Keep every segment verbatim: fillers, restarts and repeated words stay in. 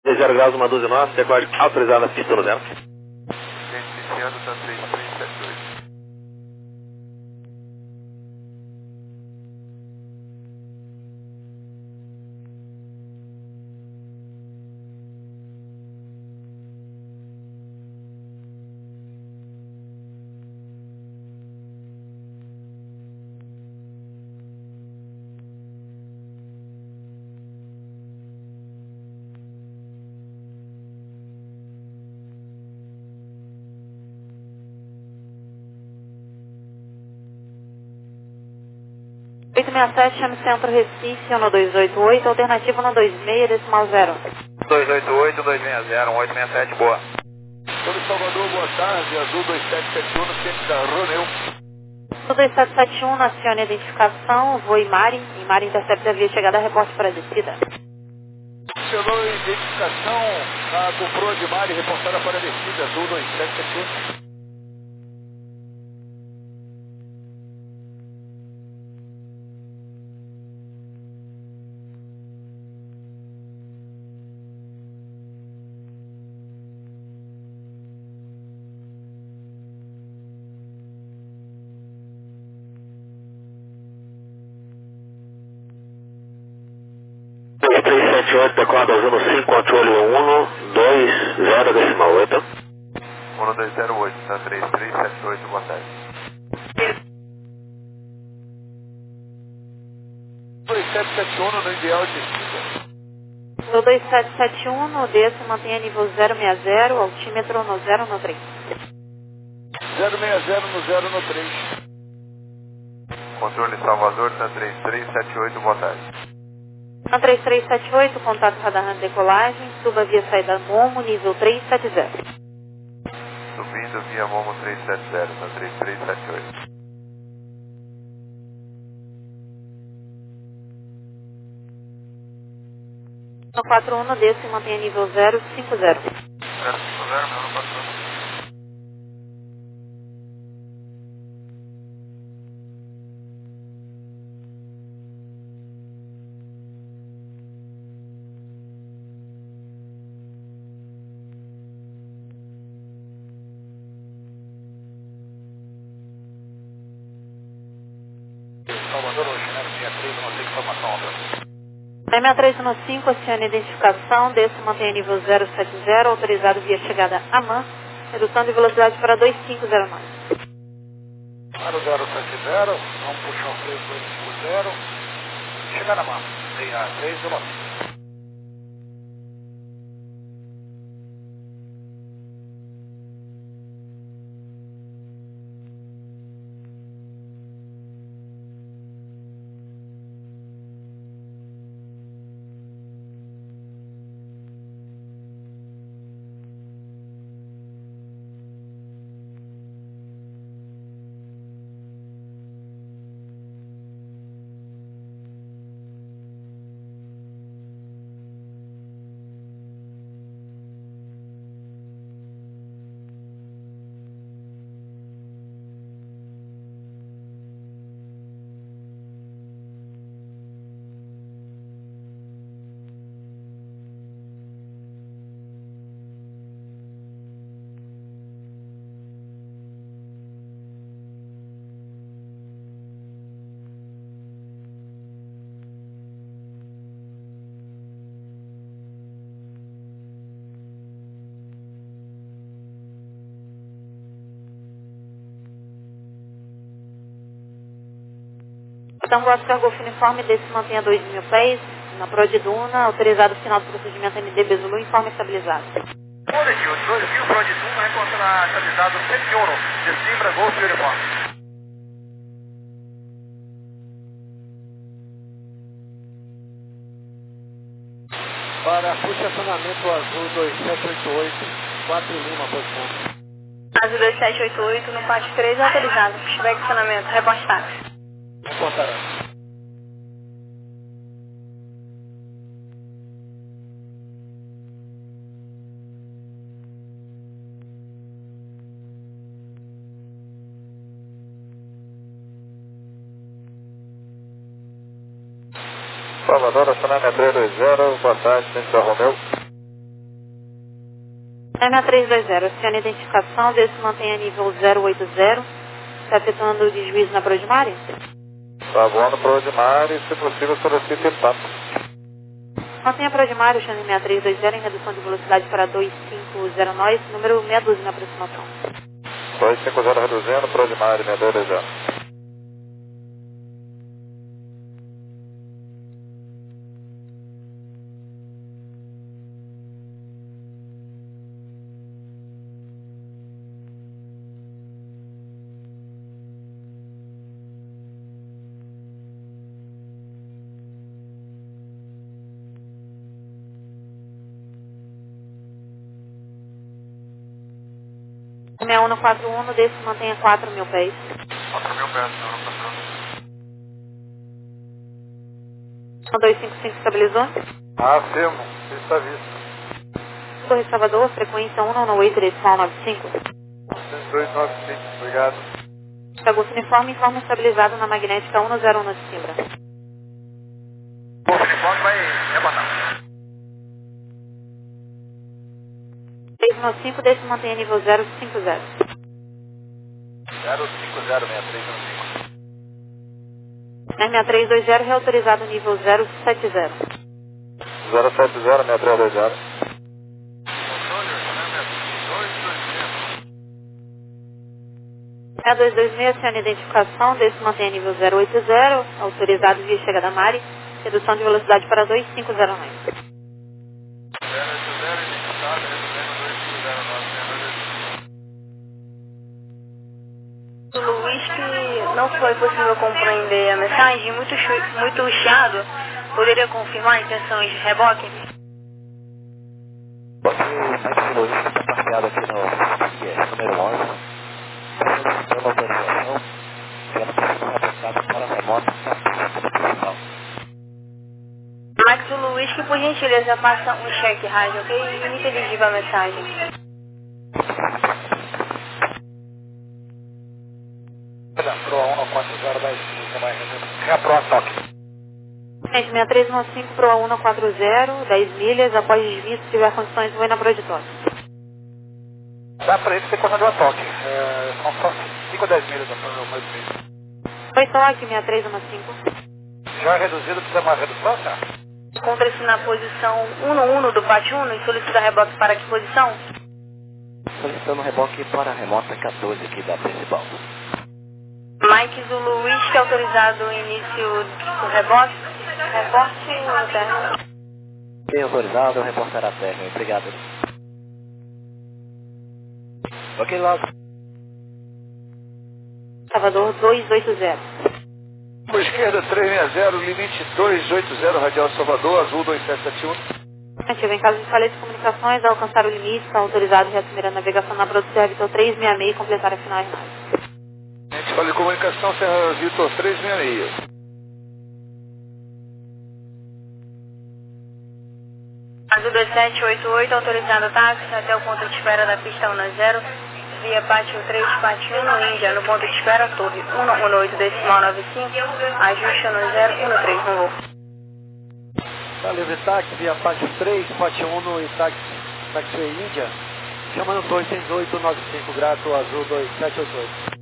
zero graus, uma dúzia nossa, decorde autorizado na pista no dela. Iniciando, tá três três sete oito. oito seis sete, chame Centro Recife, no dois oito oito, alternativa no dois seis, decimal zero. dois oito oito, dois seis zero, um oito seis sete, boa. Todo Salvador, boa tarde, Azul dois sete sete um, no centro da Romeu. dois sete sete um, acione a identificação, voo Imari, Imari intercepta a via chegada, reporte para a descida. Acionou a identificação, a comprou de Mari, reportada para a descida, Azul dois sete sete um. dois três sete oito, decorde Azul no cinco, controle um dois zero, decimal oito. um dois zero oito, tá três três sete oito, boa tarde. dois sete sete um no ideal de descida. No dois sete sete um, no D, se mantenha nível zero seis zero, altímetro no zero no três. zero seis zero no zero no três. Controle Salvador, tá três três sete oito, boa tarde. Na três três sete oito, contato radar na decolagem, suba via saída Momo, nível três sete zero. Subindo via Momo três sete zero, tá três três sete oito. No quatro um, no D, se mantenha nível zero cinco zero. zero cinco zero, meu no quatro um. Salvador, hoje, né, sessenta e três, não sei informação, André. M seis três um cinco, acione a identificação, D, se mantenha nível zero sete zero, autorizado via chegada a M A N, redução de velocidade para dois cinco zero nove. Para o zero sete zero, vamos puxar o freio dois cinco zero, chegar na mão, seis três zero nove. Tango Oscar Golf Uniforme, D, se mantenha dois mil pés, na Pro de Duna, autorizado final do procedimento N D B Zulu, informe estabilizado. Positivo, dois mil Pro de Duna, encontra estabilizado cento e um, Decibra, Golf Uniforme. Para posicionamento Azul dois sete oito oito, quatro Lima, posição. Azul dois sete oito oito, no parte três, autorizado. Posicionamento, reportado. Reportará. Salvador, acionamento três dois zero, boa tarde, centro da Romeu. seis seis três dois zero, acione a identificação, vê se mantém a nível zero oito zero. Está afetando o desvio na Prodimari? Tá voando para o Odimar e, se possível, solicite papo. Mantenha a Prodimari, Xande seis três dois zero, em redução de velocidade para dois cinco zero nós, número meia dúzia na aproximação. dois cinco zero reduzindo, para o Odimar, meia dúzia. seis um quatro um, desse mantenha quatro mil pés. quatro mil pés, senhor, patrão. dois cinco cinco estabilizou. Afirmo, está visto. Torre Salvador, frequência um nove oito, decimal nove cinco. dois nove cinco, obrigado. Augusto Uniforme, informe estabilizado na magnética um zero um no Simbra. O uniforme vai rebatar. seis nove cinco, desse mantenha nível zero cinco zero. zero cinco zero seis três um cinco. seis três dois zero, reautorizado nível zero sete zero. zero sete zero seis três dois zero. seis dois dois seis, acione a identificação, desse mantenha nível zero oito zero, autorizado via chegada Mari, redução de velocidade para dois cinco zero nove. O Luiz, que não foi possível compreender a mensagem, muito, chu- muito chiado, poderia confirmar intenções de reboque? Você, Max Luiz, está parqueado aqui no I S número onze, solicitando autorização, sendo que foi apontado para a remota na pista do principal. Max Luiz, que por gentileza passa um cheque rádio, ok? E me inteligível a mensagem. Pro um quatro zero, dez milhas, mais repro a toque. seis três um cinco, Pro um quatro zero, dez milhas, após desvio, se tiver condições, vou na Proditório. Dá pra ele ter conta de uma toque. É, são só cinco a dez milhas, doutor, mais meio. Foi toque, seis três um cinco. Já é reduzido, precisa mais redução, senhor? Encontra-se na posição um um do pátio um e solicita reboque para que posição? Solicitando reboque para a remota quatorze aqui da principal. Mike Zulu Luiz, que é autorizado o início do reboque. Reporte interno. Bem autorizado, reportará término. Obrigado. Ok, logo. Salvador dois oito zero. Por esquerda três seis zero, limite dois oito zero, radial Salvador, azul dois sete sete um. Ativa em caso de falha de comunicações, ao alcançar o limite, está autorizado a reassumir a navegação na Producer Vitor três seis seis e completar a final imagem. Falha de comunicação, Serra Vitor três seis seis. Azul dois sete oito oito, autorizado táxi até o ponto de espera da pista um zero, via pátio três, pátio um, Índia, no ponto de espera, torre um um oito, decimal nove cinco, ajuste um zero um três, no voo. Tá livre táxi, via pátio três, pátio um e táxi, táxi Índia, chamando dois seis oito nove cinco, grato, azul dois sete oito oito.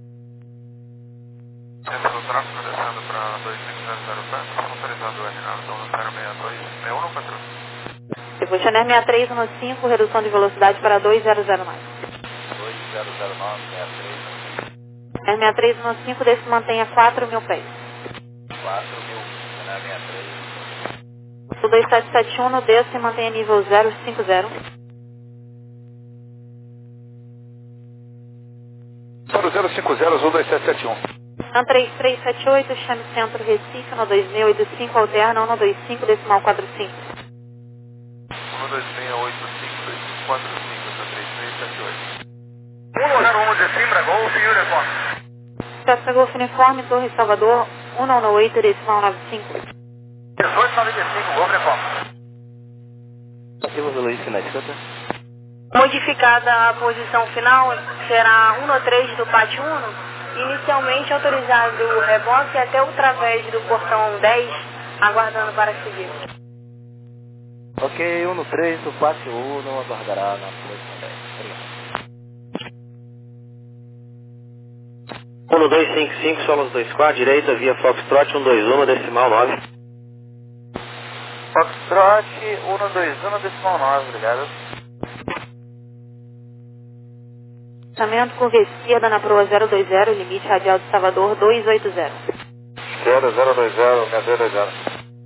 Centro do tráfego descendo para dois cinco zero zero Centro, autorizado o R N A zero seis dois seis um, patrão. Depois Chanel seis três um cinco, redução de velocidade para dois zero zero nove. dois zero zero nove seis três. seis três um cinco, desse mantenha quatro mil pés. quatro mil, Chanel seis três. O dois sete sete um no desse mantenha nível zero cinco zero. zero cinco zero, azul dois sete sete um. um três três sete oito, chame Centro Recife, no dois seis oito cinco, alterna um dois cinco, decimal quatro cinco. um dois seis oito cinco dois cinco quatro cinco, um três três sete oito. um zero um de Simbra, Golf Uniforme. Peça Golf Uniforme, Torre Salvador, um nove oito, decimal nove cinco. dezoito noventa e cinco, Golf Uniforme. Ativa o Luiz, na escuta. Modificada a posição final, será um três do pátio um. Inicialmente autorizado o reboque até o través do portão dez, aguardando para seguir. Ok, um no três, o passe um não aguardará na posição dez. Obrigado. um no dois cinco cinco, solos dois quatro, direita, via Foxtrot, um dois um, decimal nove. Foxtrot, um dois um, decimal nove, obrigado. Lançamento curva esquerda na proa zero dois zero, limite radial de Salvador dois oito zero. Esquerda, zero dois zero, zero dois zero.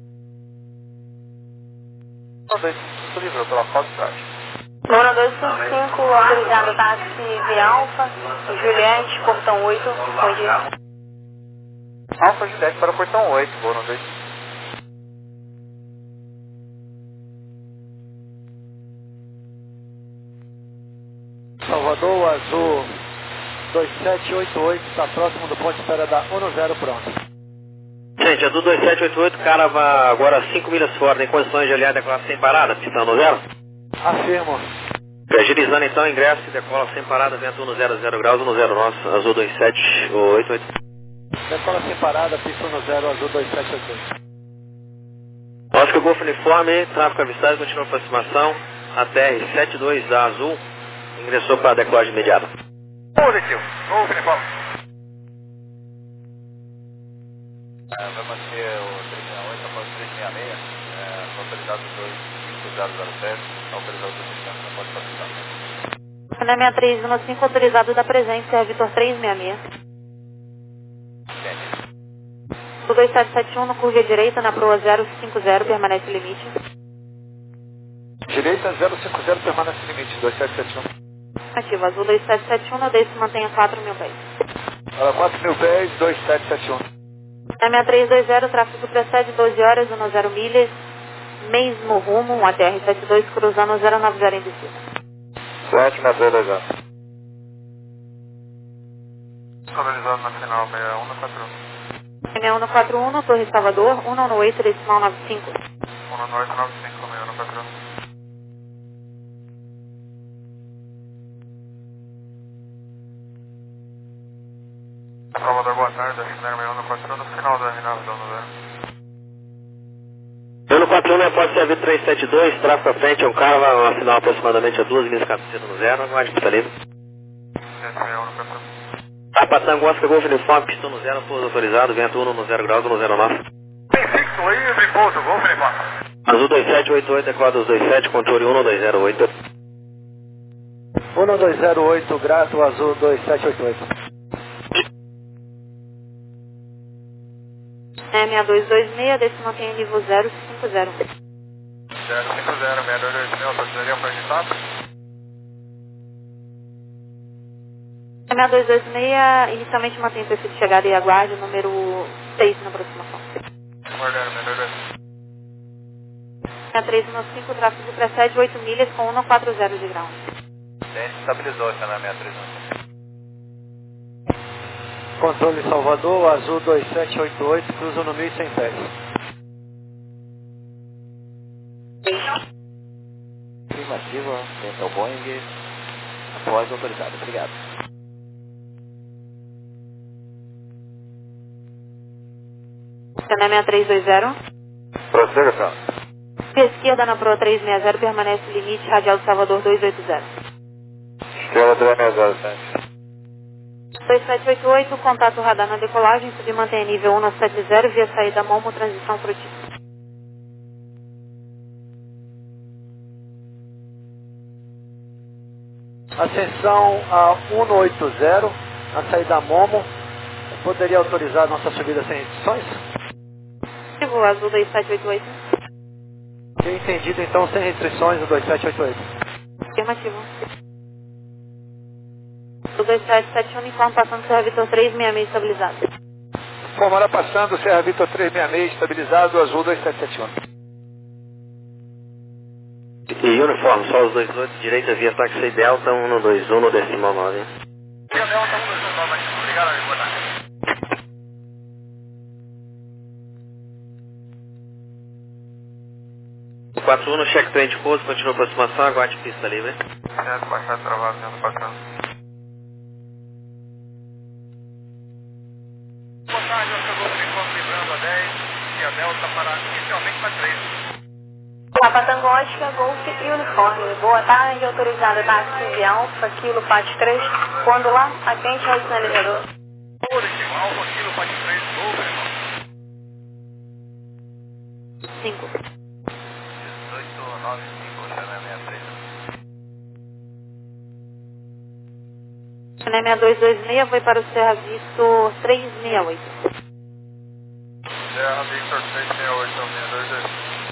um dois cinco, livre pela Foxtrot. um dois cinco cinco, autorizado táxi V Alfa, Juliette, portão oito, onde... Alfa Juliette para o portão oito, vou no dois cinco. Salvador, azul dois sete oito oito, está próximo do ponto de espera da um zero, pronto. Gente, azul dois sete oito oito, cara vai agora cinco milhas fora, em condições de aliar decolar sem parada, pistão no zero. Afirmo. Agilizando então, ingresso e decola sem parada, vento um zero zero graus, um zero nosso, azul dois sete oito oito. Decola sem parada, pista um zero, azul dois sete oito oito. Oscar Golf Uniforme, tráfego avistado, continua a aproximação, a T R setenta e dois da Azul, ingressou para a decolagem imediata. Positivo, Golf Uniforme. É, vai manter o três seis oito após três seis seis, é, autorizado dois cinco zero zero sete, autorizado dois cinco zero zero, não pode participar. Na minha três um cinco, autorizado da presença, é Vitor três seis seis. O dois sete sete um, no curva direita, na proa zero cinco zero, permanece o limite. Direita zero cinco zero, permanece o limite, dois sete sete um. Ativo, azul dois sete sete um, no deixe mantenha quatro mil pés. Para quatro mil pés, dois sete sete um. Na minha três dois zero, tráfego precede doze horas, um zero milhas, mesmo rumo, um A T R setenta e dois, cruzando zero nove zero em descida. sete na três dois zero. Estabilizado na final seis um quatro um. M um quatro um, Torre Salvador, um nove oito, decimal nove cinco. um nove oito nove cinco, seis um quatro um. Salvador, boa tarde, acelera seis um quatro um, no final da R nove, dono zero. Ano quatro um, pode ser a V três sete dois, tráfego à frente, é um carro, vai assinar aproximadamente a duas milhas cabeceira no zero, aguarde pista livre. seis um quatro um. Apatango, Oscar Golf Uniforme, pistão no zero, pouso autorizado, vento um no zero graus, um zero nove. Tem fixo livre, pouso, Golf Uniforme. Azul dois sete oito oito, decola dos dois sete, controle um dois zero oito. um dois zero oito, grato, azul dois sete oito oito. M dois dois seis, desse mantém nível zero cinco zero. zero cinco zero, seis dois dois seis, autorizaria para editar? M dois dois seis, inicialmente mantém o perfil de chegada e aguarde o número seis na aproximação. Guardando, seis dois dois. M três um cinco, tráfego precede oito milhas com um quatro zero de grau. Gente, estabilizou, já na seis três um. Controle Salvador, azul dois sete oito oito, cruza no mil e cem pés. Afirmativa, tenta o Boeing, após autorizado, obrigado. Na M três dois zero. Prossiga, senhor. Esquerda na proa três seis zero, permanece o limite, radial de Salvador dois oito zero. Esquerda três seis zero, sete. dois sete oito oito, contato radar na decolagem, submantém nível um sete zero, via saída Momo, transição frutífera. Ascensão a um oito zero, a saída Momo. Poderia autorizar nossa subida sem restrições? Ativo, azul dois sete oito oito. Tinha entendido então sem restrições o dois sete oito oito. Afirmativo. O dois sete sete um, informe passando Serra Vitor três seis seis estabilizado. Formará passando, Serra Vitor três seis seis, estabilizado, azul dois sete sete um. E uniforme, só os dois oito, direita via táxi Delta, um dois um no decimal nove. Via Delta, um dois um nove, obrigado, amigo, boa tarde. quatro um no check trem de pouso, continua a aproximação, aguarde pista livre. Certo, baixado, travado, sendo passando. Boa tarde, eu sou o Uniforme livrando a dez, via Delta para inicialmente na três. Papa Tango Oscar, Golf e Uniforme. Boa tarde, autorizado táxi de Alfa, Kilo Pat três. Quando lá, atente ao sinalizador. Alfa, Kilo Pat três, Golf, cinco. dezoito nove cinco, Xané sessenta e três. Xané seis dois dois seis foi para o Serra Victor três seis oito. Serra Victor três seis oito, seis dois dois.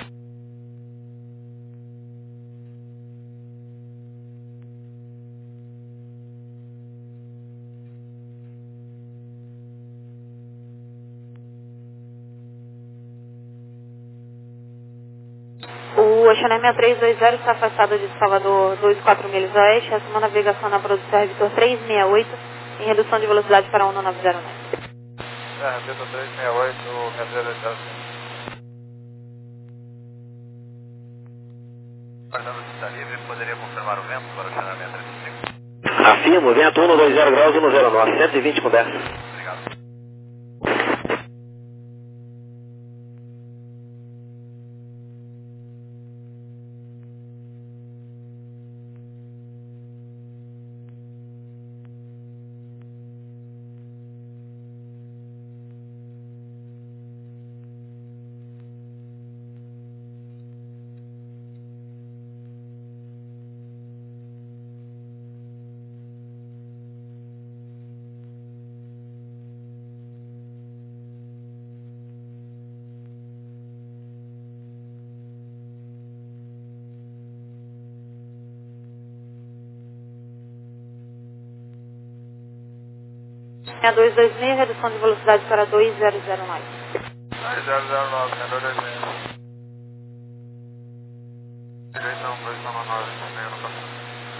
O Xané seis três dois zero está afastado de Salvador dois quatro milhas oeste, acima navegação na produção Vitor três seis oito, em redução de velocidade para um nove zero nove. Serra Vitor três seis oito, seis zero zero. Guardando se está livre, poderia confirmar o vento para o Xané seis três cinco? Afirmo, vento um dois zero graus, um zero nove, cento e vinte com dez. Obrigado. seis dois dois seis, redução de velocidade para dois zero zero nove. dois zero zero nove, seis dois dois seis. Direção dois nove nove, meio no passado.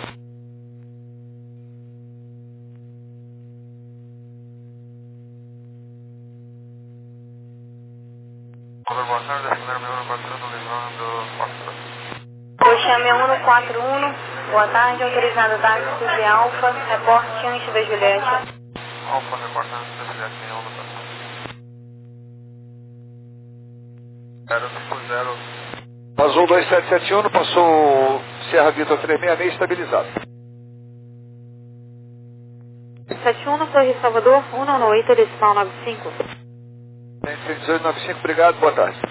Olá, boa tarde, primeiro meu número quatro um, levando quatro. Oxame um quatro um, boa tarde, autorizado táxi de Alfa, reporte antes da Juliette. Alfa, reportando da Juliette, em onda passada. zero cinco zero. Azul dois sete sete um, passou Serra Vitor três seis seis, estabilizado. sete um, Torre Salvador, um nove oito, decimal nove cinco. dezoito nove cinco, obrigado, boa tarde.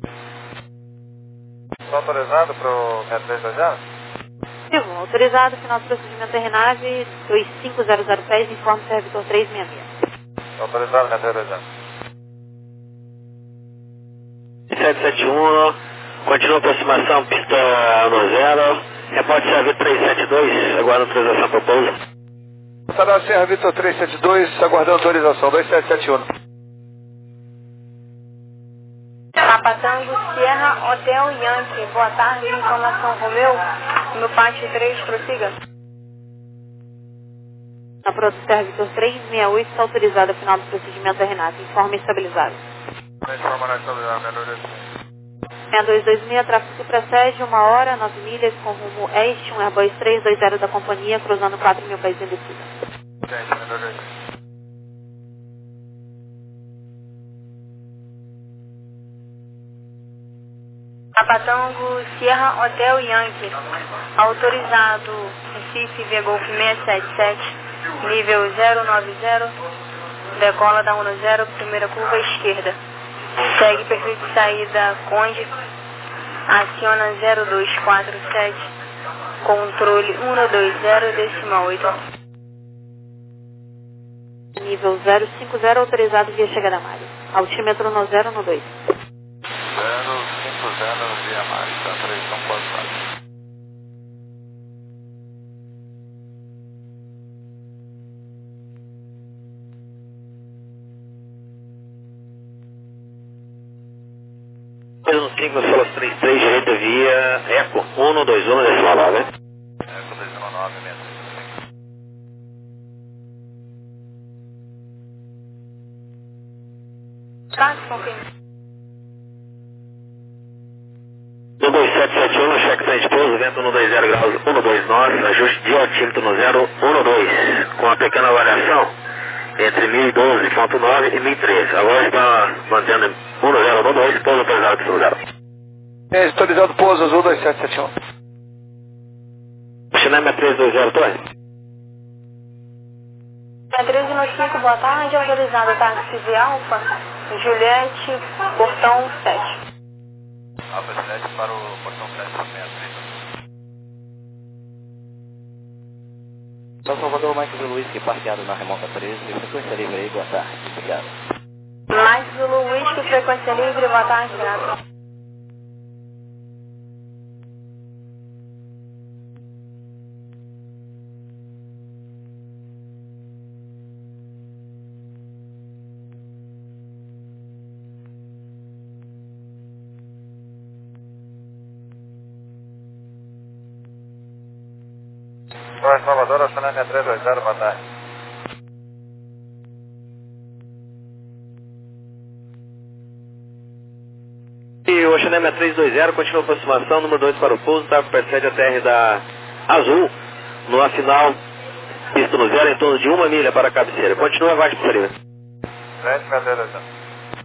Está autorizado para o seis três dois zero? Vivo, autorizado, final do procedimento R nave dois cinco zero zero seis, informe Serra Vitor três seis seis. Está autorizado, seis três dois zero. sete sete um, continua aproximação, pista no zero, reporte Serra Vitor três sete dois, aguarda autorização para pouso. Estará Serra Vitor três sete dois, aguardando autorização, dois sete sete um. Papatango, Sierra, Hotel Yankee. Boa tarde, informação Romeu. No pátio três, prossiga. A produção Serra Vitor três seis oito está autorizada, final do procedimento R nave, informe estabilizado. seis dois dois seis, tráfego supracede, uma hora, nove milhas, com rumo oeste, um Airbus três dois zero da companhia, cruzando quatro mil pés em descida. Papatango, Sierra, Hotel Yankee. Autorizado, Recife, Via Golf seis sete sete, nível zero nove zero, decola da um zero, primeira curva esquerda. Segue perfil de saída Conde, aciona zero dois quatro sete, controle um dois zero, decimal oito. Nível zero cinco zero, autorizado via chegada Mário. Altímetro no zero no dois. zero cinco zero, via Mário, três São Paulo. um cinco, Solas três três, direita via Eco, um dois um, decimal nove, né? Eco dois um nove mesmo. Tá, confirma. um dois sete sete um, cheque frente pouso, vento um dois zero graus, um dois nove, ajuste de altímetro no zero um dois, com uma pequena variação entre mil e doze ponto nove e mil e treze. Agora está mantendo um zero um dois, pouso autorizado para zero. É, autorizado pouso azul dois sete sete um. Chinema três dois zero, Torre. É treze no cinco, boa tarde, autorizado táxi de Alfa, Juliette, portão sete. Alfa Juliette para o portão sete, sessenta e três. São Salvador, Mike Zulu Whisky, parqueado na remota treze, frequência livre aí, boa tarde, obrigado. Mike Zulu Whisky, frequência livre, boa tarde, grato. Oi, Salvador, Oceania três dois zero, boa tarde. E o Oceania três dois zero, continua a aproximação, número dois para o pouso, tá? Precede a T R da Azul, no final, pista no zero, em torno de uma milha para a cabeceira. Continua abaixo, por ali. sete seis zero zero.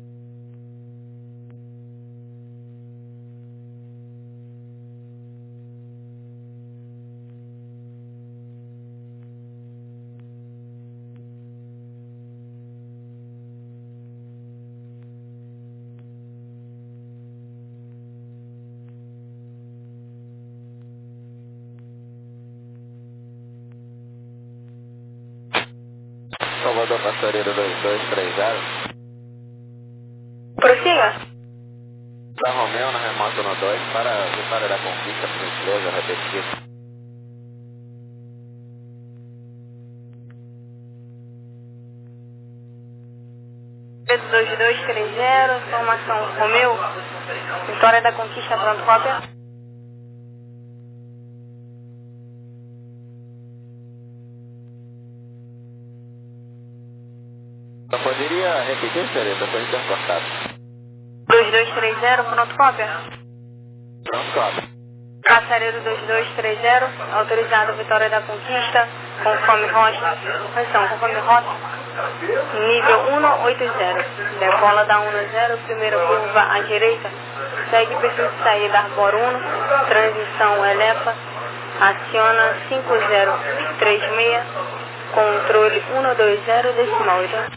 Salvador, Pastoreiro dois dois três zero. Prossiga. Da Romeu na remota no dois para a Vitória da Conquista, por gentileza, repetir. dois dois três zero, informação Romeu, Vitória da Conquista, pronto, cópia. Só poderia repetir, senhorita, foi intercortado. dois dois três zero, pronto, cópia. Pronto, cópia. Passareiro dois dois três zero, autorizado Vitória da Conquista, conforme rota, atenção, conforme rota, nível cento e oitenta, decola da dez, primeira curva à direita, segue perfil de saída Arbor um, transição Elepa, aciona cinco zero três seis, controle cento e vinte, decimal oito.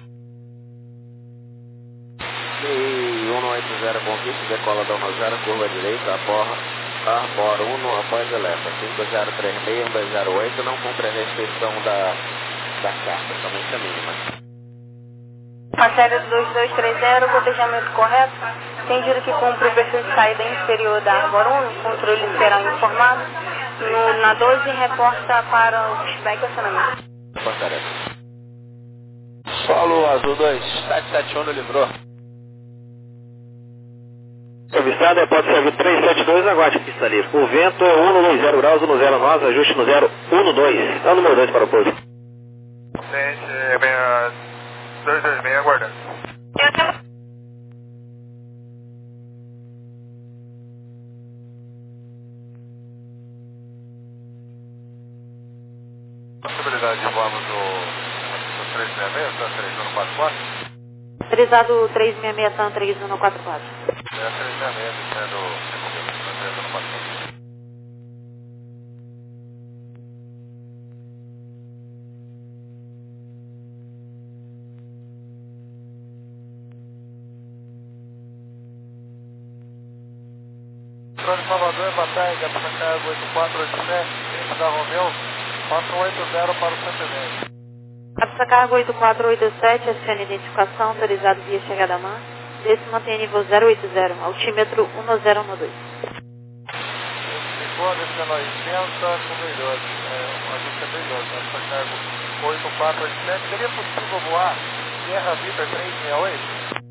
E cento e oitenta Conquista, decola da dez, curva direita, Arbor, Arbor um, após Elepa, cinco zero três seis, um dois zero oito, não cumpre a restrição da, da carta, somente a mínima. Passareiro dois dois três zero, cotejamento correto, entendido que cumpre o perfil de saída inferior da Arbor um, o controle será informado, no, na doze reporta para o pushback e acionamento. Passareiro. Solo Azul dois sete sete um, livrou. Serviçada, pode servir três sete dois, aguarde pista livre. O vento é cento e vinte graus, no zero nove, ajuste no zero um dois. É o número dois para o pouso. Gente, dois dois seis, aguardando. Possibilidade de voarmos no três seis seis, tá três um quatro quatro? Autorizado três seis seis, Tan três um quatro quatro. É três seis seis, sendo três um quatro quatro. Trânsito Salvador, boa tarde, Apsacargo oito quatro oito sete, frente da Romeu, passa oito zero para o Santo Apsacargo oito quatro oito sete, aciona identificação, autorizado via chegada a mar. Esse mantém nível zero oito zero, altímetro um zero um dois. Ficou, descendo a oitenta, com doze, a gente é doze, Apsacargo oito quatro oito sete, seria possível voar Sierra Viper três seis oito?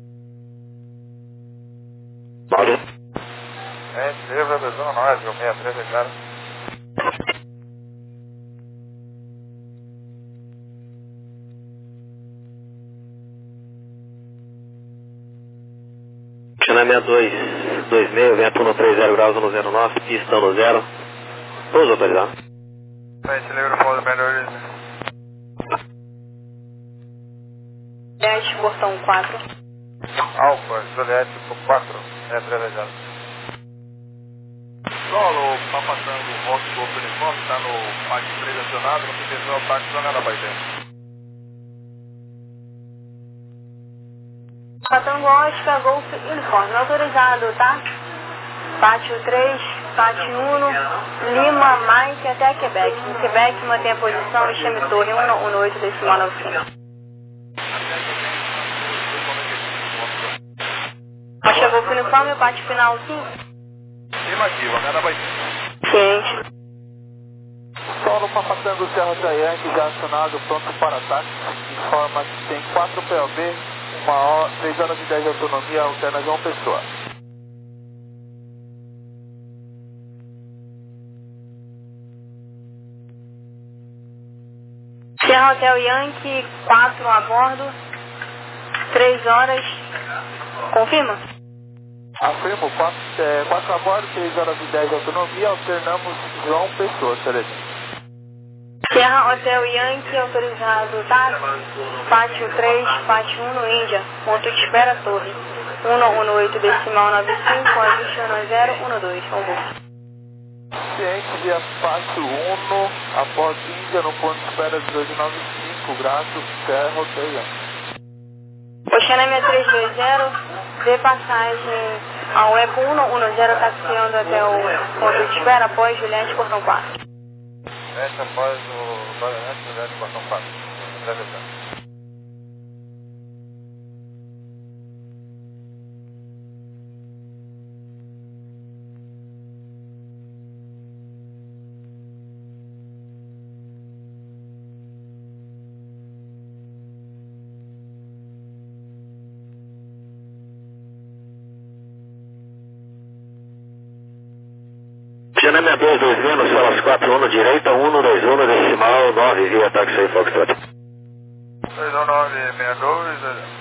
Mauro. É, leva a visão, nós, o sessenta e três, é claro. Chinamento dois dois seis, vento no trinta graus, no zero nove, pista no zero. Pouso autorizado. Frente livre, pouso melhor. dez, portão quatro. Alfa, Juliette, quatro, é três zero. Solo, tá passando o voto do Golfo Uniforme, está no P A C três acionado, no que o táxi Zona da Baité. Patango Oscar, Golf Uniforme, autorizado, tá? Pátio três, Pátio um, Lima, Mike até Quebec. Em Quebec, mantém a posição e chame torre um um oito decimal nove cinco. Oscar, Golf Uniforme, Pátio final cinco. Afirmativa, Zona da Baité. Ciente. Solo Papatango Serra Tayanque, já acionado, pronto para ataque. Informa que tem quatro P O B, uma hora, três horas e dez de autonomia, alterna João Pessoa. Sierra Hotel Yankee, quatro a bordo, três horas. Confirma? Afirmo, quatro a bordo, três horas e dez de autonomia, alternamos João Pessoa, Celeste. Sierra Hotel Yankee, autorizado, tá? Pátio três, Pátio um no Índia, ponto de espera torre. um um oito decimal nove cinco, ajuste um zero um dois, vamos. Ciente via Pátio um, após Índia, no ponto de espera dezoito nove cinco, graças, Serra Hotel Yankee. Oceana seis três dois zero, dê passagem ao Eco um um zero, taxiando até o ponto de espera após Juliette Portão quatro. Essa após o Juliette Juliette Portão quatro. Janame dois dois menos, Salas quatro um, direita, um dois um, decimal nove, via táxi aí, Foxtrot. dois um nove seis dois,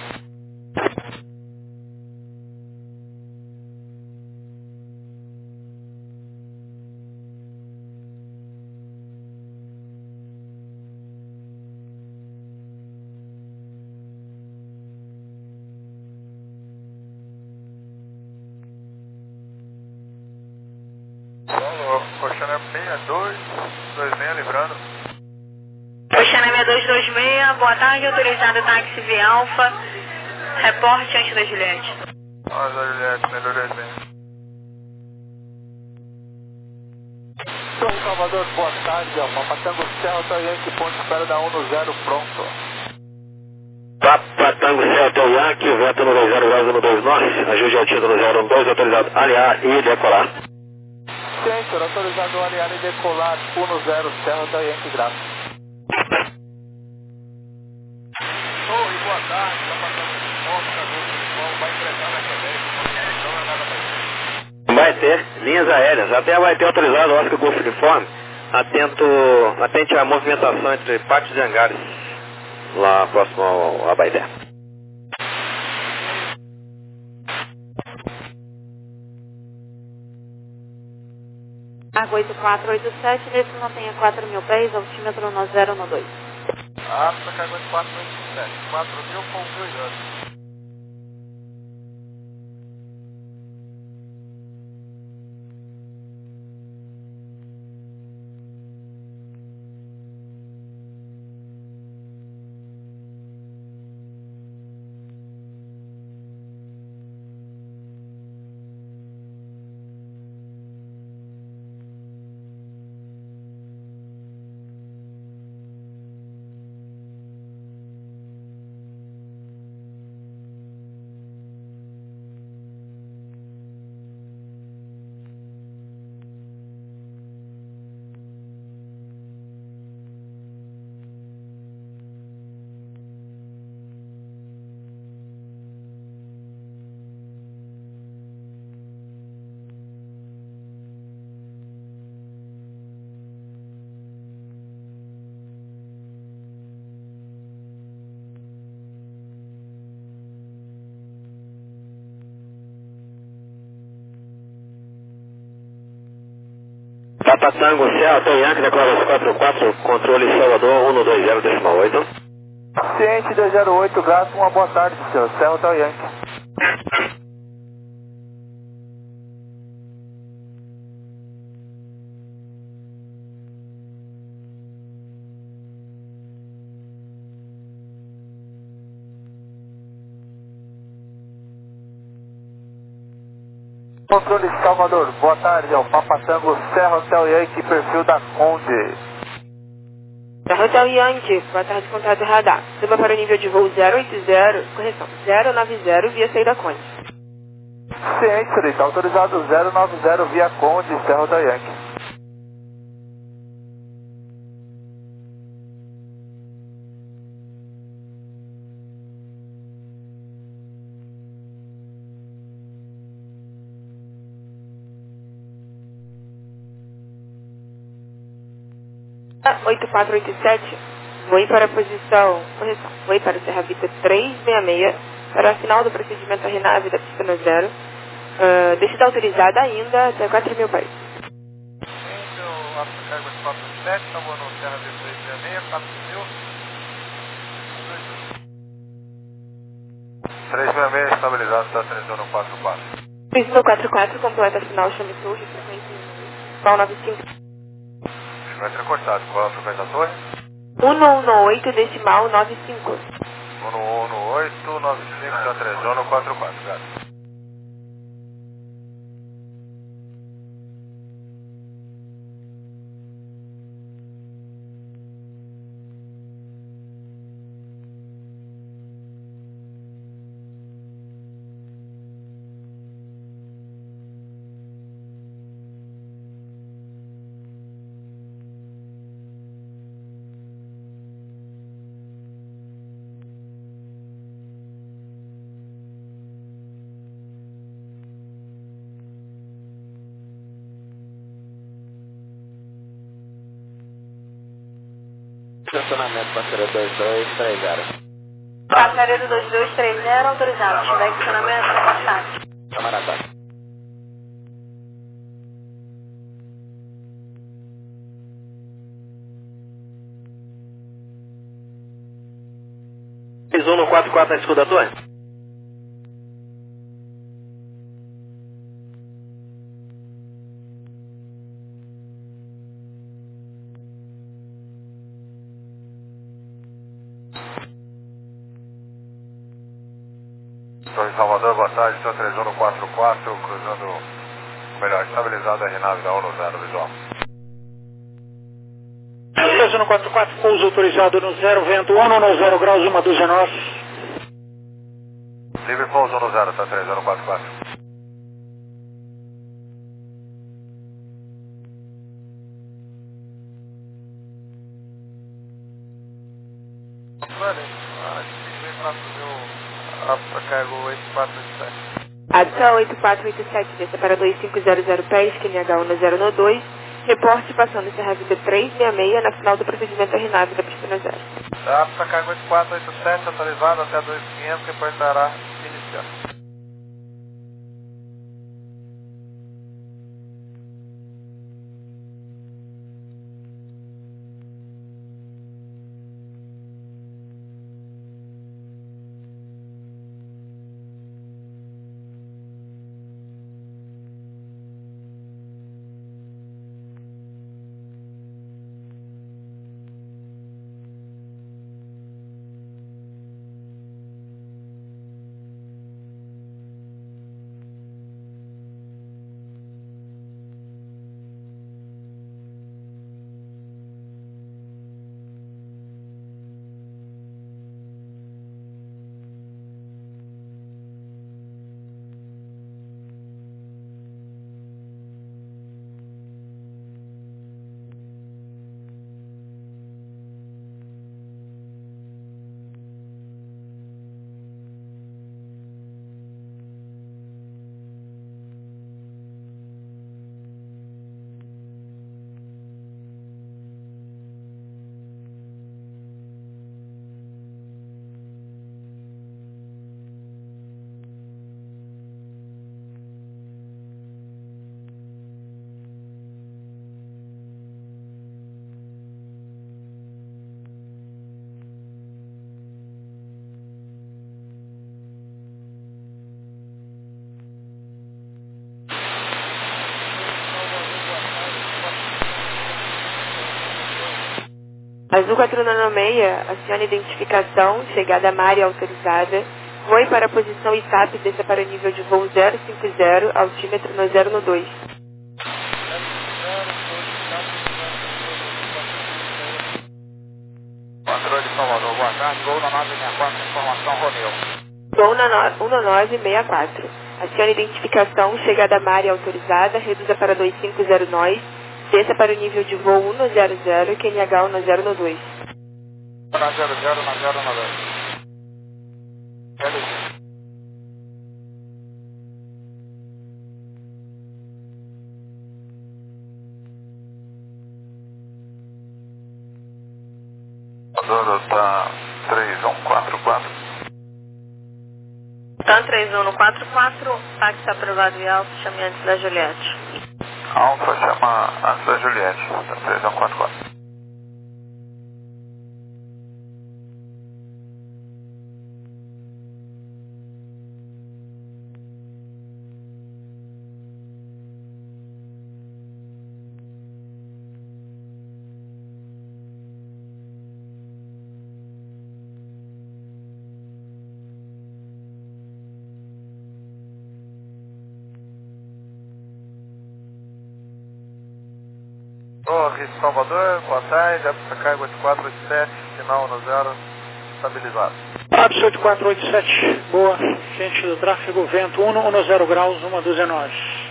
Oceana seis dois dois seis, livrando. Oceana seis dois dois seis, boa tarde, autorizado táxi via Alfa, reporte antes da Juliette. Antes da Juliette, seis dois dois seis. São Salvador, boa tarde, Papatango Serra Tayanque, ponto de espera da um no zero, pronto. Papatango Serra Yankee, vento no dois zero graus no dois nove, ajuste altivo no zero um dois, autorizado alinhar e decolar. Ciente, autorizado alinhar e decolar, um zero, Serra Tayanque, graças. Oi, boa tarde, Papatango Oscar, Golfo vai entregar na Quebec, Zona da Baité. Vai ter linhas aéreas, até vai ter autorizado Oscar Golf Uniforme, atento, atente à movimentação entre pátios e hangares, lá próximo ao Abaité. Água oito quatro oito sete, nesse mantenha quatro mil pés, altímetro no zero um dois. África, cargo de quatro oito sete, quatro mil com mil anos. Papatango Serra Tayanque, declara quatro quatro, controle Salvador um dois zero decimal oito. Ciente dois zero oito, gasto, uma boa tarde, senhor. Serra Tayanque. Controle Salvador, boa tarde, ao Papa Tango, Serra Hotel Yankee, perfil da Conde. Serra Hotel Yankee, boa tarde, contato radar. Suba para o nível de voo zero oito zero, correção, zero nove zero via saída Conde. Ciente, senhorita, autorizado zero nove zero via Conde, Serra Hotel Yankee. oito quatro oito sete, voe para a posição, correção, voe para o Serra Vitor trezentos e sessenta e seis, para a final do procedimento RNAV da pista no zero, uh, descida autorizada ainda até quatro mil pés. Então, a carga de quatro sete, estava no Serra Vitor trezentos e sessenta e seis, quatro mil. trezentos e sessenta e seis estabilizado, está treinando no quatro quatro. três mil quatro quatro, completa a final, chame torre, frequência qual nove cinco. Vai ser cortado, qual é a frequência da torre? um um oito decimal nove cinco. um um oito nove cinco, está treinando no quatro quatro, gato. Estacionamento parceiro dois dois três zero. Passareiro dois dois três zero, autorizado. Se tiver estacionamento, é bastante. Camarada. três um no quatro quatro na escuta da torre? Torre Salvador, boa tarde, está três um no quatro quatro, cruzando, melhor, estabilizado a R nove da um no zero, visual. três um no quatro quatro, pouso autorizado no zero, vento um no zero graus, uma dúzia nós. Livre pouso um no zero, está três um no quatro quatro. Vale, acho que vem para fazer o... a carga oito quatro oito sete. Adsa oito quatro oito sete, desça para dois cinco zero zero pés, Q N H um no zero no dois, reporte passando Serra Vitor trezentos e sessenta e seis na final do procedimento RNAV da pista no zero. Adsa carga oito quatro oito sete, atualizado até dois mil e quinhentos, reportará iniciando. Azul quatro nove seis, acione identificação, chegada à área autorizada, Voe para a posição I T A P, desça para o nível de voo zero cinco zero, altímetro no zero no dois. Controle de Salvador, boa tarde, gol na nove seis quatro, informação Romeu. Gol na no- um nove seis quatro. Acione identificação, chegada à área autorizada, reduza para dois cinco zero nós, desça para o nível de voo um zero zero, Q N H um zero no dois. Na zero zero, na zero no dois. Adoro, tá três um quatro quatro. TAM três um no quatro quatro, táxi aprovado e alto, chame antes da Juliette. Alfa chama antes da Juliette, tá três um quatro quatro. Torre Salvador, boa tarde, Apsa Cargo oito quatro oito sete, final no zero, estabilizado. Apsa oito quatro oito sete, boa, gente do tráfego, vento um zero graus, uma dúzia nós.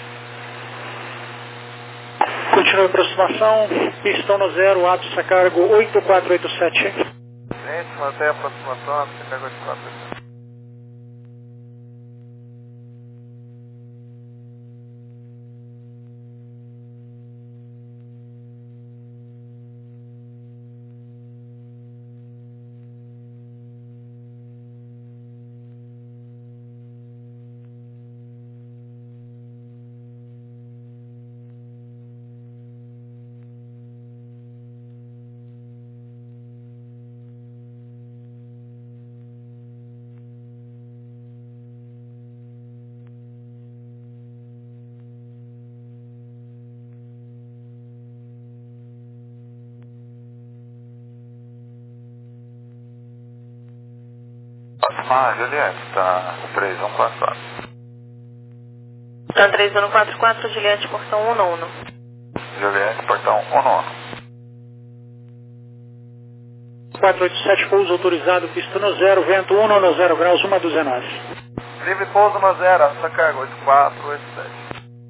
Continua a aproximação, pistão no zero, Apsa Cargo oito quatro oito sete. Gente, mantém a aproximação, Apsa Cargo oito quatro oito sete. Ah, Juliette, tá três um quatro quatro. TAM três um no quatro quatro, Juliette, portão um no um. Juliette, portão um no um. quatro oito sete, pouso autorizado, pista no zero, vento um zero graus, uma dúzia nós. Livre pouso no zero, Apsa Cargo oito quatro oito sete.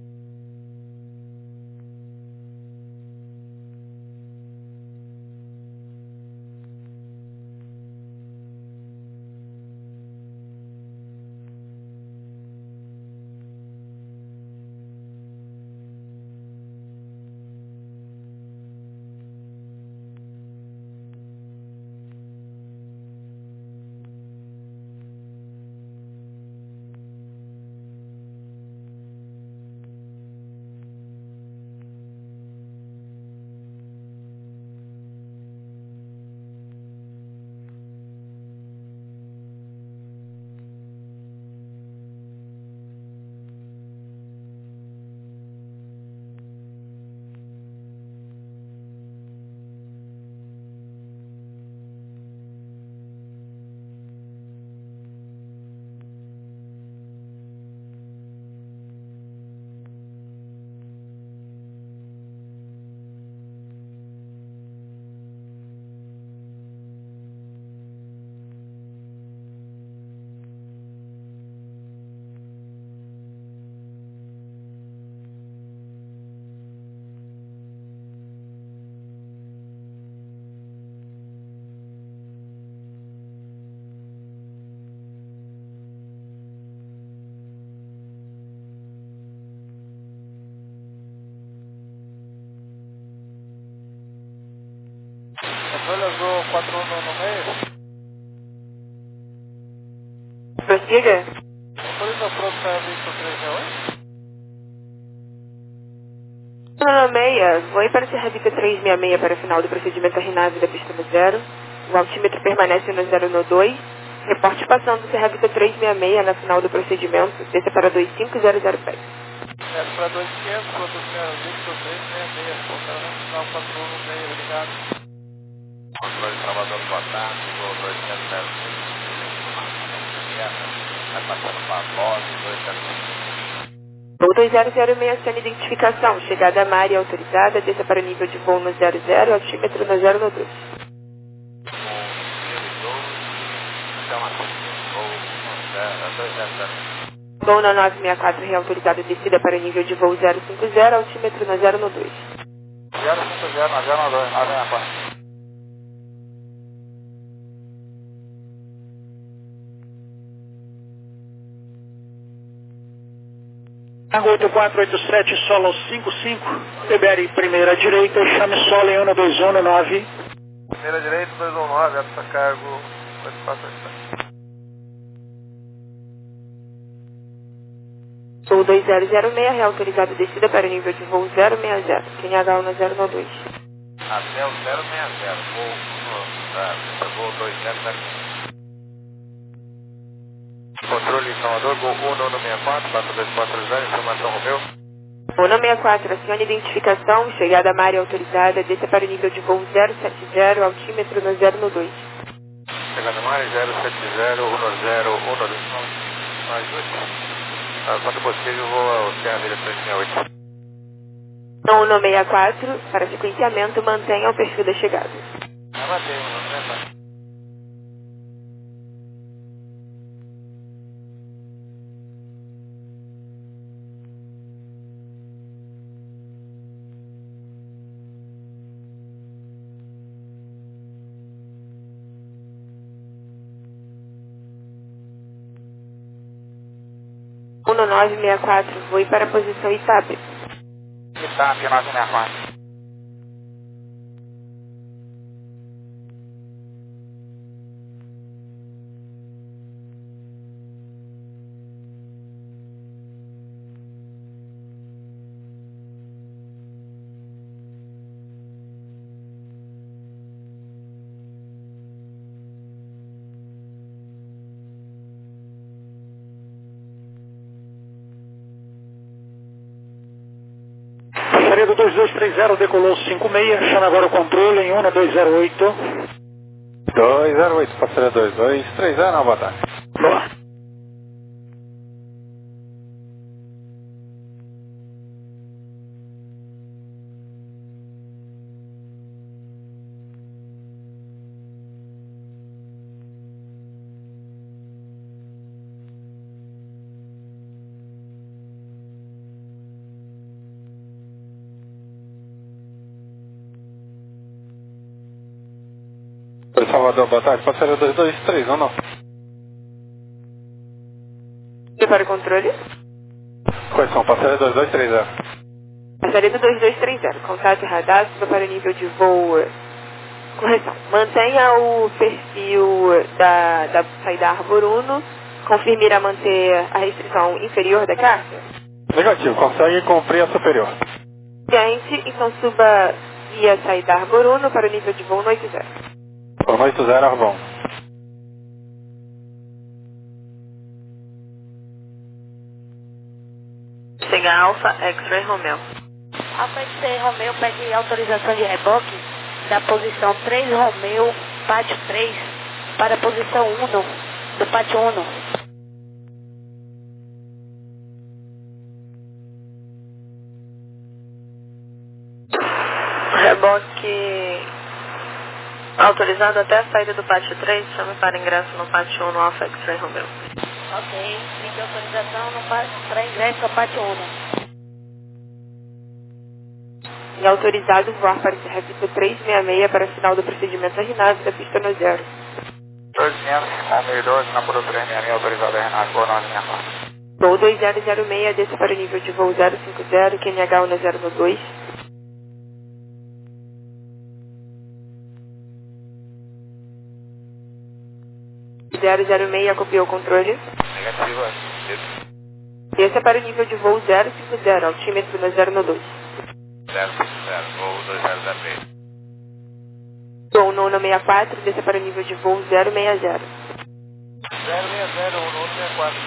Controle azul quatro um no meio. Prossiga. Controle da frota Victor três seis oito. um seis, voe para Serra Vita três seis seis para o final do procedimento RNAV da pista no zero. O altímetro permanece no zero no dois. Reporte passando Serra Vita três seis seis na final do procedimento, desça para dois cinco zero zero sete. É para dois quinhentos, frota Victor três seis seis, voltando no final quatro um no meio, obrigado. Controle de Salvador, boa tarde, gol dois zero zero seis. vai passando para a Bose, dois zero Voo dois zero zero seis, acione identificação. Chegada a má área autorizada, desça para o nível de voo no zero zero, altímetro no zero no dois. Voo na nove seis quatro, reautorizado, descida para o nível de voo zero cinco zero, altímetro no zero no dois. zero cinco zero, na zero no dois, nove seis quatro. Tango oito quatro oito sete, solo cinco cinco, libere primeira direita, chame solo em um dois um nove. Primeira direita, dois um nove, alta cargo, oito quatro oito sete. Voo dois zero zero seis, reautorizado, descida para o nível de voo zero seis zero, Q H U no zero no dois. Até o zero seis zero, voo, no, voo dois zero zero seis. Controle Salvador, Gol um no seis quatro, quatro dois quatro zero, informação Romeu. Voo no seis quatro, acione identificação, chegada a má área autorizada, desça para o nível de voo zero sete zero, altímetro no zero no dois. Chegada a mais, zero sete zero, um zero, um dois, mais dois. Quanto possível, vou ao Serra Vida três seis oito. Voo no seis quatro, para sequenciamento, mantenha o perfil da chegada. Já bateu, não é? um no nove seis quatro, voe para a posição I T A P. I T A P nove seis quatro. Passaredo dois dois três zero, decolou cinco seis, chama agora o controle em um dois zero oito. dois zero oito, passaredo dois dois três zero, boa tarde. Boa. Salvador, boa tarde, passaredo dois dois três um, não. E para o controle? Quais são? Passaredo dois dois três zero. Passaredo dois dois três zero, contato radar, suba para o nível de voo. Correção. Mantenha o perfil da, da saída Arbor Uno. Confirme irá manter a restrição inferior da carga? Negativo, consegue cumprir a superior. Gente, então suba via saída Arbor Uno para o nível de voo no oito zero. Por oito zero, Arbon. Chega Alfa X-Ray Romeo. Alfa X-Ray Romeo pede autorização de reboque da posição três Romeo, pátio três, para a posição um do pátio um. Reboque autorizado até a saída do pátio três, chame para ingresso no pátio um no Alfa X-Ray Romeo. Ok, pede autorização no para ingresso no pátio um. E autorizado voar para Serra Vista três seis seis para final do procedimento a RNAV da pista no zero. dois quinhentos, um mil e doze, namoro três seis seis, autorizado a RNAV, voo nove seis quatro. Voo dois zero zero seis, desça para o nível de voo zero cinco zero, Q H U no zero no dois. zero zero seis, acopiou o controle. Negativa. Desça para o nível de voo zero cinco zero, altímetro no zero no dois. zero cinco zero, voo dois zero zero três. Voo nono seis quatro, desça para o nível de voo zero seis zero. zero seis zero, um seis quatro.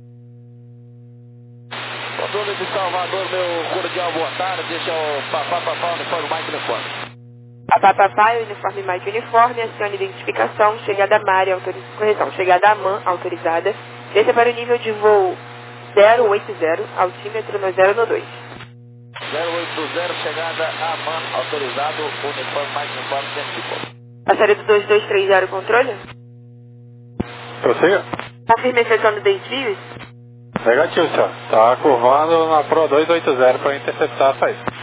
Controle de Salvador, meu cordial boa tarde, esse é o Papá Papá Uniforme Mike Uniforme. Papapá, uniforme Mike Uniforme, acione identificação, chegada a Mari, autoriz... correção, chegada a M A N autorizada, Desça para o nível de voo zero oito zero, altímetro no zero no dois. zero oito zero, chegada a man, autorizado, uniforme mais uniforme, dentro. Passaria do dois dois três zero, controle? Prossiga. Confirme a efetuando desvios? Negativo, senhor. Está curvando na Pro dois oito zero para interceptar a saída.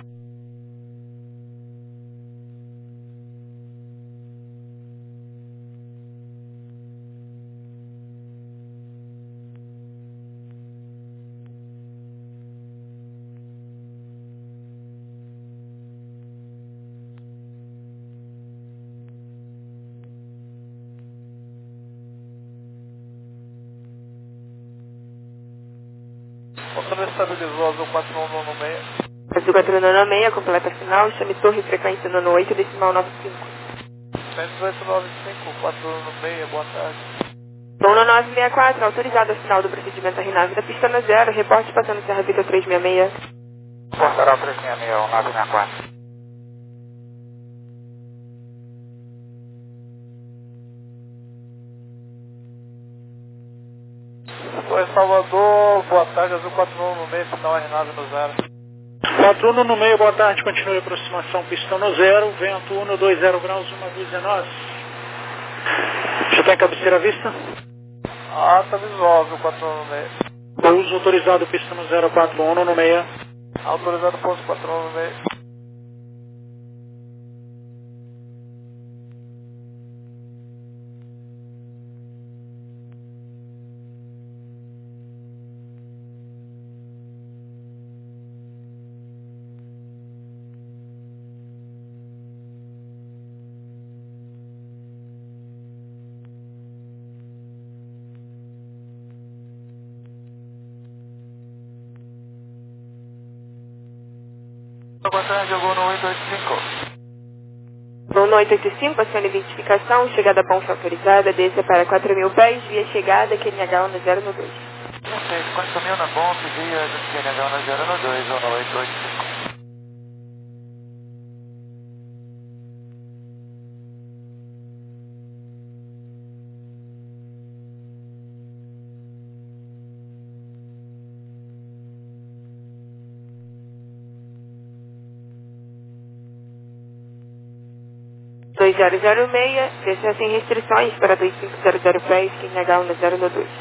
Motor estabilizou, Azul quatro um nove seis. Azul quatro um nove seis, completa final, chame torre frequência nono oito, decimal nove cinco. cento e oito nove cinco, quatro um nove seis, boa tarde. Dono nove seis quatro, autorizado ao final do procedimento RNAV da pista no zero, reporte passando Serra Vitor três seis seis. Portará três seis seis, nove seis quatro. Oi, Salvador, boa tarde, Azul quatro um nove seis, final R nove no zero. quatro um nove seis, boa tarde, continue a aproximação, pistão no zero, vento cento e vinte graus, uma dezenove. Já tem cabeceira à vista? Ah, tá visual, Azul quatro um nove seis. Pouso autorizado, pista no zero quatro um nove seis. Autorizado, pouso quatro um nove seis. Boa tarde, Azul no oito oito cinco. Dono oito oito cinco, acione identificação, chegada Bonfa autorizada, desça para quatro mil pés, via chegada, Q N H no zero no dois. Perfeito, quatro mil na Bonf, via Q N H no zero no dois, no oito oito cinco. dois zero zero seis, desça sem restrições para dois cinco zero zero pés, Q N H no zero no dois.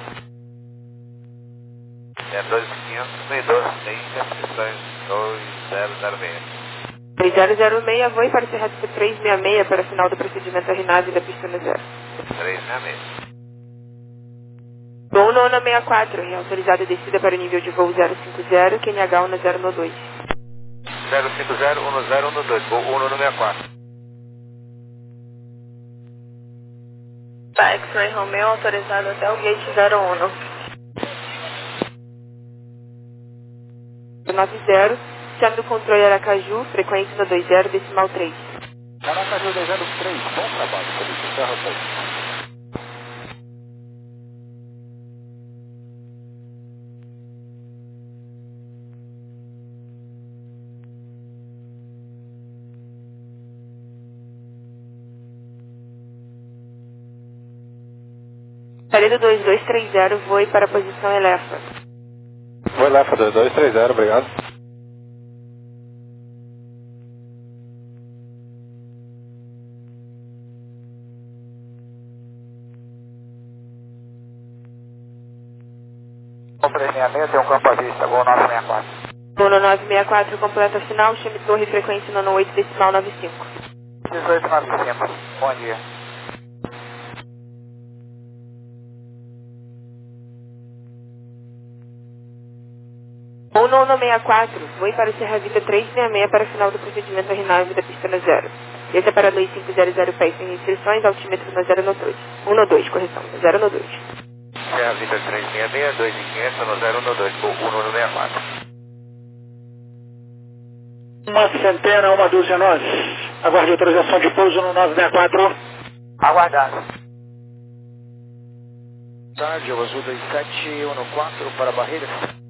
É dois mil e quinhentos, meio doze, tem restrições dois zero zero seis. dois zero zero seis, voe para Serra três seis seis para final do procedimento RNAV da pista no zero. três seis seis. Dono nove seis quatro, reautorizada descida para o nível de voo zero cinco zero, Q N H no zero no dois. zero cinco zero, um zero um dois, voo um nove seis quatro. Tá, X-Ray Romeo autorizado até o gate zero um. nove zero, chame do controle Aracaju, frequência no dois zero, decimal três. Aracaju dois zero três, bom trabalho, polícia, Serra três. Saída dois dois três zero, voe para a posição Elefa. Foi lá para dois dois três zero, obrigado. Voo três seis seis, tem um campo à vista, voo nove seis quatro. Dono nove seis quatro, completa final, chame torre frequência nono oito, decimal nove cinco. dezoito nove cinco, bom dia. Dono nove seis quatro, voe para o Serra Vida três seis seis para final do procedimento RNAV da pista no zero. Desça para dois cinco zero zero pés sem restrições, altímetro no zero no dois. um no dois, correção, no zero no dois. Serra Vida três seis seis, dois mil e quinhentos no zero no dois, voo um nove seis quatro. Uma centena, uma dúzia nós. Aguarde autorização de pouso no nove seis quatro. Aguardado. Tarde, o Azul dois sete um quatro para Barreira.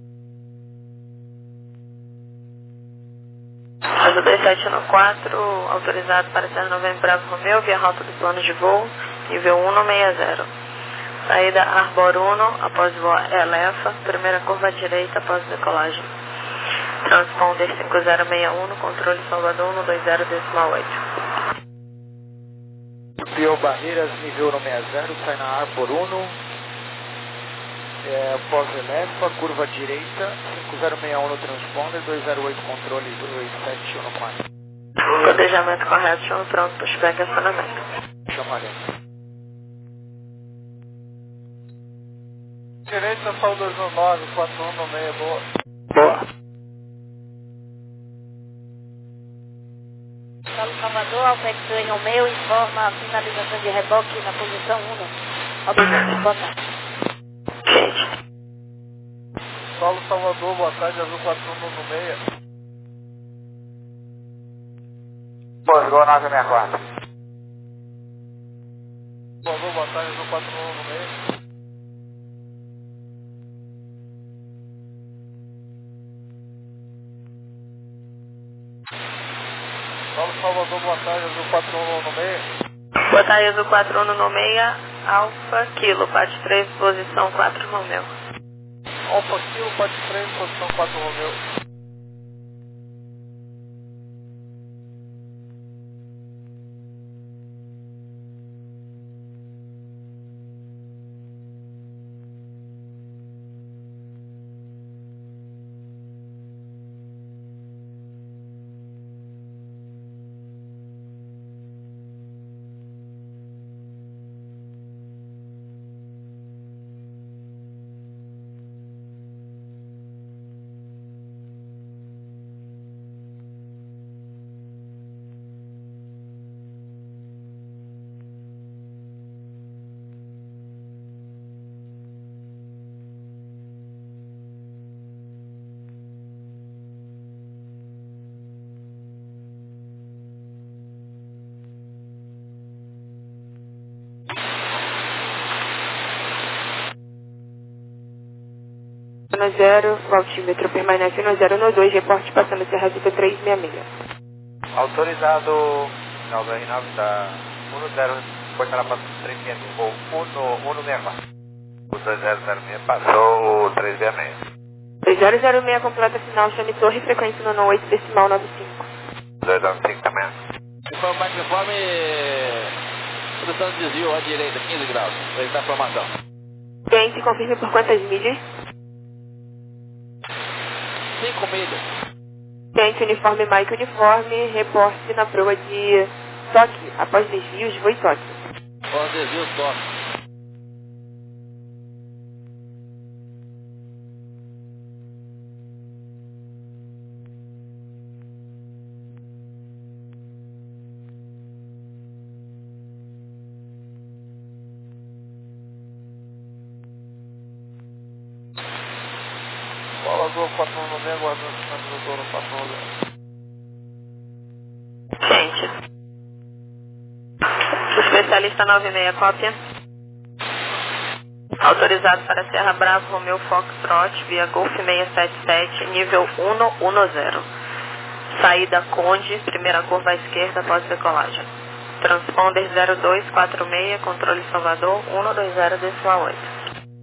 Azul dois sete um quatro, autorizado para Serra Novembro Bravo Romeu, via rota do plano de voo, nível um não seis zero. Saída Arbor um, após voar Elefa, primeira curva à direita após decolagem. Transponder cinco zero seis um, controle Salvador um dois zero decimal oito. Pio Barreiras, nível um seis zero, sai na Arbor um, é, após Elefa, curva à direita, cinco zero seis um no transponder, dois zero oito controle dois sete um no quatro. Codejamento correto, chama pronto, pushback e acionamento. Chamaremos. Direita, Sal dois um nove, quatro um no meio, boa. Boa. Saulo Salvador, Alpex dois Romeu, informa a finalização de reboque na posição um. Obrigado, boa tarde. Saulo Salvador, boa tarde, Azul quatro um no meio. Boa, igual nove sessenta e quatro. Salvador, boa tarde, Azul quatro um no meio. Saulo Salvador, boa tarde, Azul quatro um no meio. Boa tarde, Azul quatro um no meio, Alfa Kilo, parte três, posição quatro Romeu. Alfa Kilo, parte três, posição quatro Romeu. No zero, o altímetro permanece no zero no dois, reporte passando Serra Vita três seis seis. Autorizado, final do R nove da um zero, portará para três seis seis, ou um no seis quatro. O dois zero zero seis passou o três seis seis. dois zero zero seis, completa final, chame torre, frequência no oito decimal nove cinco. dois nove cinco também. Informe mais conforme produção de desvio à direita, quinze graus. Ele está a formação. Cliente, confirme por quantas milhas? cinco milhas. Cliente, uniforme Mike Uniforme, reporte na proa de toque, após desvios, voe toque. Após desvio, toque. Azul quatro um no meio, aguardando o sinalizador no quatro um zero. Gente. Especialista nove seis, cópia. Autorizado para Serra Bravo, Romeu Foxtrot, via Golf seiscentos e setenta e sete, nível um um zero. Saída Conde, primeira curva à esquerda após decolagem. Transponder zero dois quatro seis, controle Salvador um dois zero decimal oito.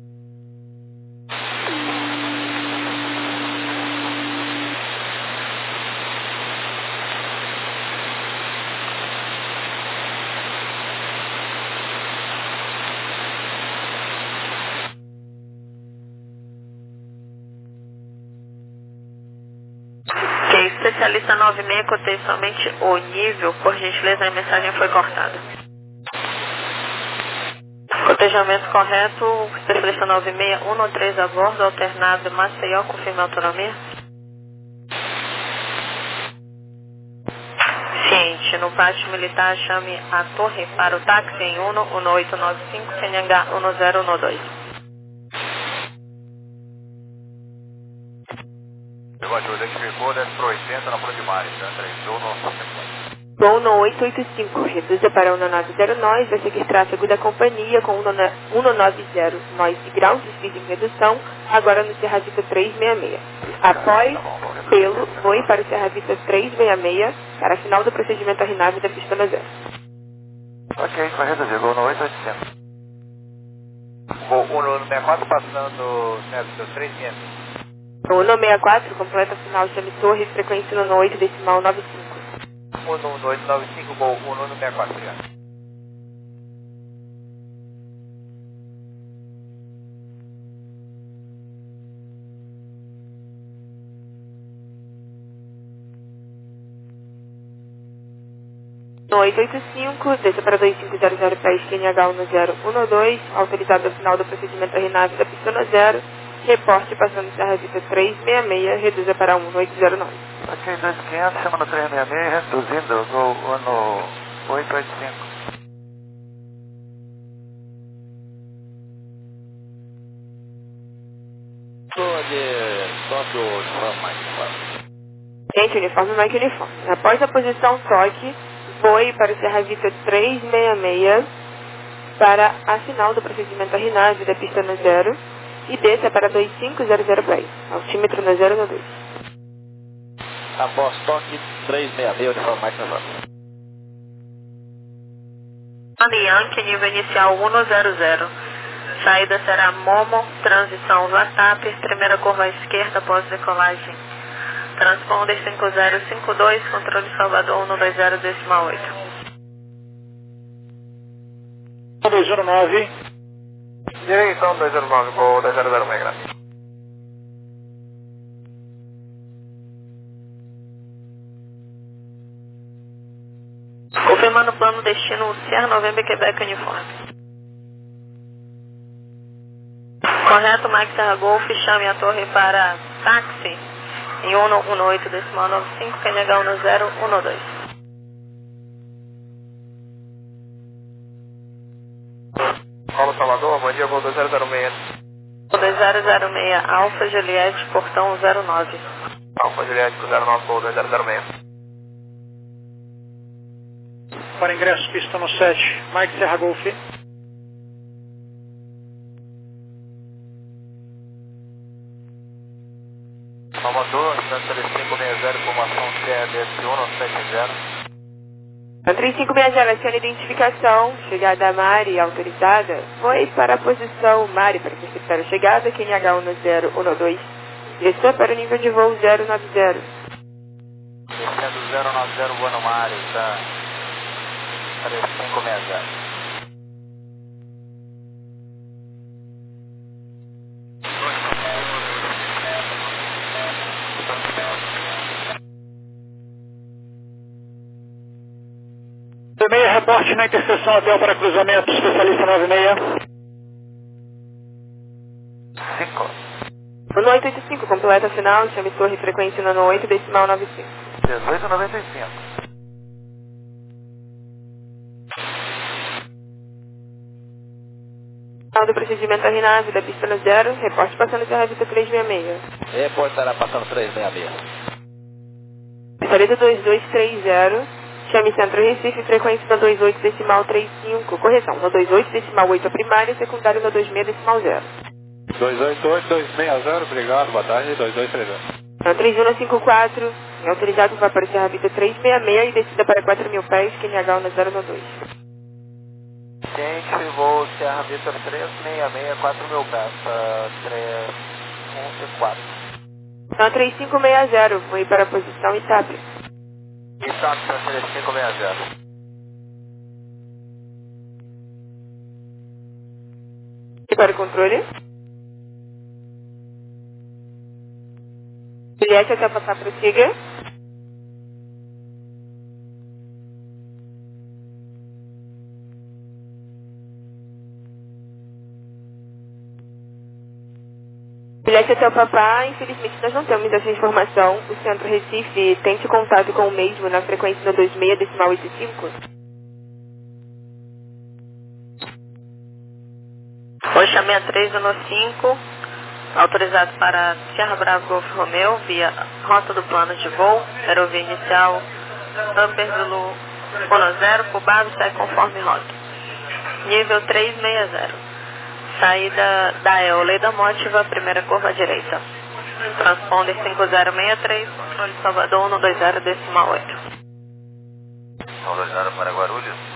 Especialista nove seis, cotei somente o nível, por gentileza, a mensagem foi cortada. Cotejamento correto, especialista nove seis, um três a bordo, alternado Maceió, confirma a autonomia. Ciente, no pátio militar, chame a torre para o táxi em um um oito nove cinco, C N H um zero um dois. Identificou, desce para oitenta na Flor de Mares, né? três um no Voo no oito oito cinco, reduza para um nove zero nós, vai seguir tráfego da companhia com um nove zero nós e ground, desvio em redução, agora no Serra Vita três seis seis. Após, pelo, voe para o Serra Vita três seis seis, para final do procedimento R nove da pista no zero. Ok, vai reduzir, voo no oito oito cinco. sessenta e quatro, passando Cessna três seis seis. uno sessenta e quatro, completa final, chame Torres, frequência uno oito, decimal nove cinco. uno oito nove cinco, gol uno sessenta e quatro, obrigado. oito oito cinco, desça para dois cinco zero zero pés, Q N H um zero um dois, autorizado ao final do procedimento R NAV da pista no zero, reporte passando Serra Vista três seis seis, reduza para um oito zero nove. Ok, dois quinhentos, chama no três seis seis, reduzindo, gol ano oito oito cinco. Estou de toque o uniforme Mike. Gente, uniforme Mike uniforme. Após a posição toque, voe para o Serra Vista três seis seis para a final do procedimento R NAV da pista no zero e desça para dois cinco zero zero pés, altímetro no zero no dois. Após toque três seis seis, uniforme Mike uniforme. Yankee, nível inicial um zero zero. Saída será Momo, transição Vatap, primeira curva à esquerda após decolagem. Transponder cinco zero cinco dois, controle Salvador um dois zero decimal oito. dois zero nove. Direção dois zero nove, gol dois zero zero seis, graças. Confirmando o plano destino Sierra November Quebec Uniforme. Correto, Mike Serra Golf, chame a torre para táxi em um oito decimal nove cinco, Q N H um zero um dois. Paulo Salvador, bom dia, gol dois zero zero seis. dois zero zero seis, Alfa Juliette, portão zero nove. Alfa Juliette, zero nove, gol dois zero zero seis. Para ingresso, pista no sete, Mike Serra Golf. Salvador, três cinco seis zero, informação C E S um sete zero. três cinco seis zero, aciona identificação, chegada Mari autorizada, foi para a posição Mari para interceptar a chegada, Q N H um zero um dois, desceu para o nível de voo zero nove zero. Descendo zero nove zero, Bono Mari, tá? três cinco seis zero. Meia, reporte na interseção hotel para cruzamento, especialista nove seis. cinco. uno oito oito cinco, completa final, chame torre frequência no oito decimal nove cinco. dezoito noventa e cinco. Final do procedimento R NAV da pista no zero, reporte passando Serra Vista três seis seis. Reportará passando três seis seis. Saída dois dois três zero, chame Centro Recife, frequência no dois oito decimal trinta e cinco, correção, no dois oito decimal oito a primária e secundário no dois seis decimal zero. dois oito oito, dois seis zero, obrigado, boa tarde, dois dois três zero. No três um cinco quatro, é autorizado para aparecer a Vista três seis seis e descida para quatro mil pés, Q N H um zero dois. Gente, voo Serra Vista três seis seis, quatro mil pés, três um cinco quatro. No três cinco seis zero, foi para a posição Itap. Itap, três cinco seis zero. E para o controle? Juliette, até passar, prossiga. Juliette, até o papá, infelizmente nós não temos essa informação. O Centro Recife tente contato com o mesmo na frequência no dois seis decimal oito cinco. Oi, chamei a três um cinco, autorizado para Sierra Bravo Golf Romeo, via rota do plano de voo, aerovia inicial, Upper Zulu um zero, Cubado, segue conforme rota. Nível três seis zero. Saída da Eole da Mótiva, primeira curva à direita. Transponder cinco zero seis três, controle Salvador um dois zero decimal oito. um dois zero para Guarulhos.